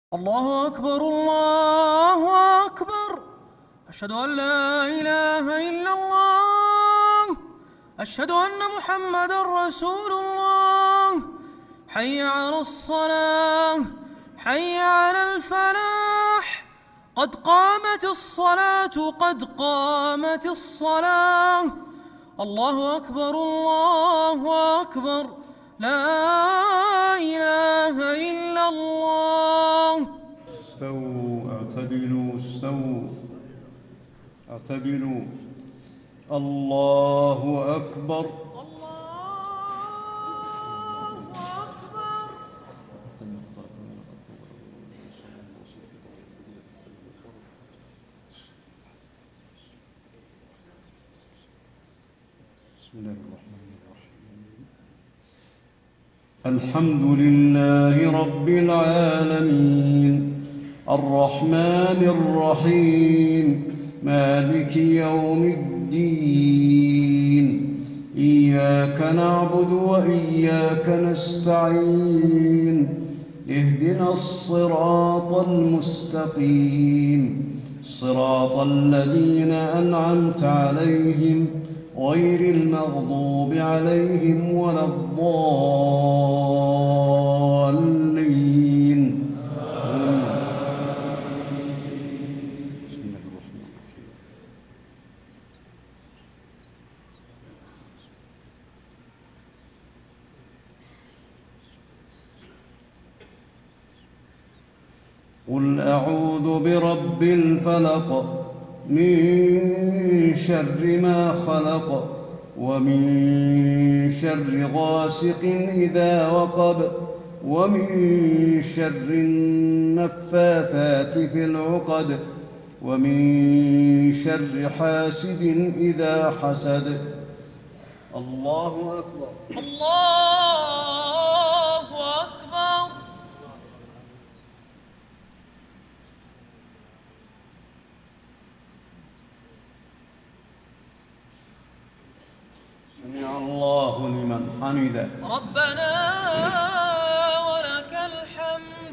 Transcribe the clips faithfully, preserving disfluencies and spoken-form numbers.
الله أكبر الله أكبر. أشهد أن لا إله إلا الله. أشهد أن محمدًا رسول الله. حي على الصلاة، حي على الفلاح. قد قامت الصلاة، قد قامت الصلاة. الله أكبر الله أكبر. لا إله إلا الله. استووا اعتدلوا استووا اعتدلوا. الله أكبر. الله أكبر. بسم الله الرحمن الرحيم. الحمد لله رب العالمين، الرحمن الرحيم، مالك يوم الدين. إياك نعبد وإياك نستعين. اهدنا الصراط المستقيم، صراط الذين أنعمت عليهم غير المغضوب عليهم ولا الضالين. بسم الله الرحمن الرحيم. قل أعوذ برب الفلق، من شر ما خلق، ومن شر غاسق إذا وقب، ومن شر النفاثات في العقد، ومن شر حاسد إذا حسد. الله أكبر. الله أكبر. سمع الله لمن حمده. ربنا ولك الحمد.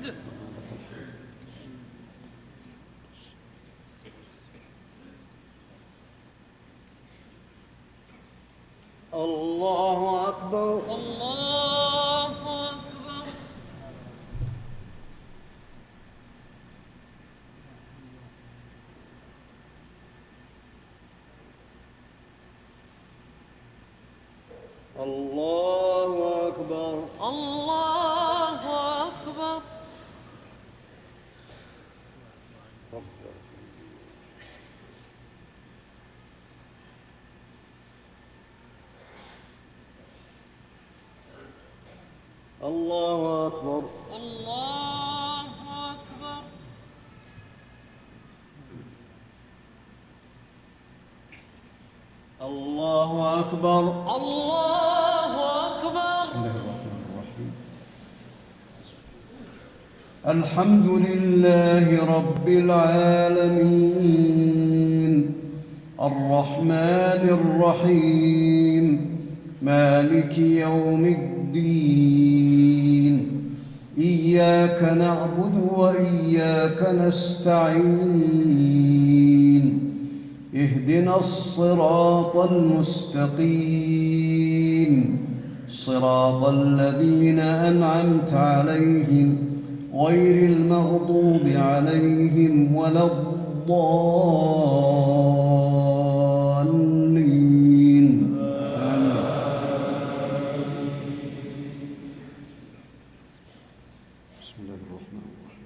الله أكبر. الله أكبر. الله أكبر. الله أكبر. الله أكبر. الله أكبر. الله أكبر. الله أكبر. بسم الله الرحمن الرحيم. الحمد لله رب العالمين، الرحمن الرحيم، مالك يوم الدين. إياك نعبد وإياك نستعين. اهدنا الصراط المستقيم، صراط الذين أنعمت عليهم غير المغضوب عليهم ولا الضالين. آمين. بسم الله الرحمن الرحيم.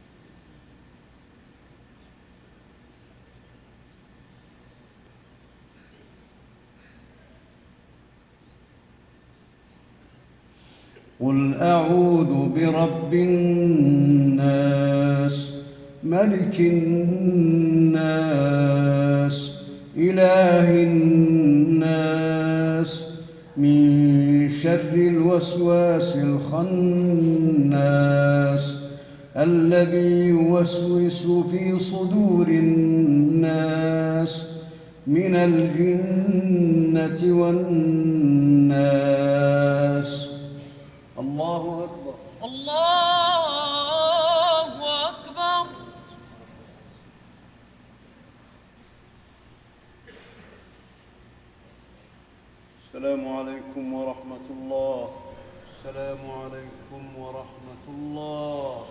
قل أعوذ برب الناس، ملك الناس، إله الناس، من شر الوسواس الخناس، الذي يوسوس في صدور الناس من الجنة والناس. الله أكبر. الله السلام عليكم ورحمة الله. السلام عليكم ورحمة الله.